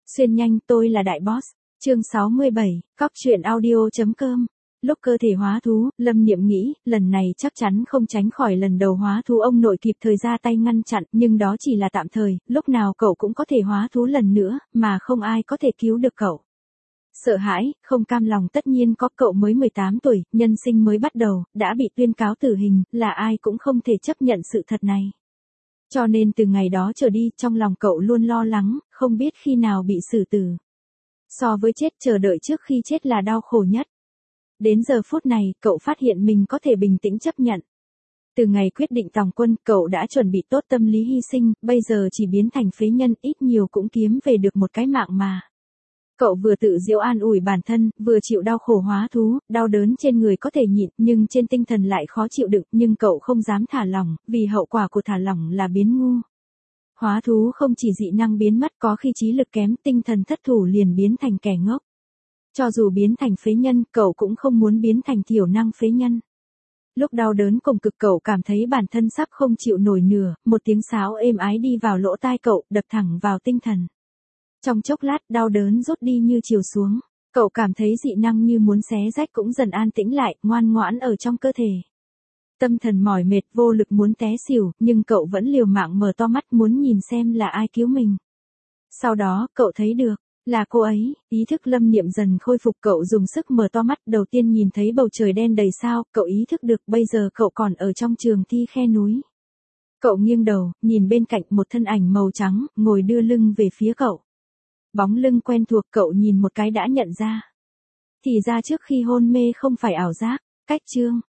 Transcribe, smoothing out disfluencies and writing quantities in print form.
Xuyên nhanh, tôi là đại boss. Chương 67, Cóc truyện audio.com. Lúc cơ thể hóa thú, Lâm Niệm nghĩ, lần này chắc chắn không tránh khỏi lần đầu hóa thú ông nội kịp thời ra tay ngăn chặn, nhưng đó chỉ là tạm thời, lúc nào cậu cũng có thể hóa thú lần nữa, mà không ai có thể cứu được cậu. Sợ hãi, không cam lòng tất nhiên có, cậu mới 18 tuổi, nhân sinh mới bắt đầu, đã bị tuyên cáo tử hình, là ai cũng không thể chấp nhận sự thật này. Cho nên từ ngày đó trở đi, trong lòng cậu luôn lo lắng, không biết khi nào bị xử tử. So với chết, chờ đợi trước khi chết là đau khổ nhất. Đến giờ phút này, cậu phát hiện mình có thể bình tĩnh chấp nhận. Từ ngày quyết định tòng quân, cậu đã chuẩn bị tốt tâm lý hy sinh, bây giờ chỉ biến thành phế nhân, ít nhiều cũng kiếm về được một cái mạng mà. Cậu vừa tự giễu an ủi bản thân, vừa chịu đau khổ hóa thú, đau đớn trên người có thể nhịn, nhưng trên tinh thần lại khó chịu đựng, nhưng cậu không dám thả lỏng, vì hậu quả của thả lỏng là biến ngu. Hóa thú không chỉ dị năng biến mất, có khi trí lực kém, tinh thần thất thủ liền biến thành kẻ ngốc. Cho dù biến thành phế nhân, cậu cũng không muốn biến thành thiểu năng phế nhân. Lúc đau đớn cùng cực, cậu cảm thấy bản thân sắp không chịu nổi nửa, một tiếng sáo êm ái đi vào lỗ tai cậu, đập thẳng vào tinh thần. Trong chốc lát, đau đớn rút đi như chiều xuống. Cậu cảm thấy dị năng như muốn xé rách cũng dần an tĩnh lại, ngoan ngoãn ở trong cơ thể. Tâm thần mỏi mệt vô lực muốn té xỉu, nhưng cậu vẫn liều mạng mở to mắt muốn nhìn xem là ai cứu mình. Sau đó, cậu thấy được, là cô ấy, ý thức Lâm Niệm dần khôi phục, cậu dùng sức mở to mắt, đầu tiên nhìn thấy bầu trời đen đầy sao, cậu ý thức được bây giờ cậu còn ở trong trường thi khe núi. Cậu nghiêng đầu, nhìn bên cạnh một thân ảnh màu trắng, ngồi đưa lưng về phía cậu. Bóng lưng quen thuộc, cậu nhìn một cái đã nhận ra. Thì ra trước khi hôn mê không phải ảo giác. Cách chương.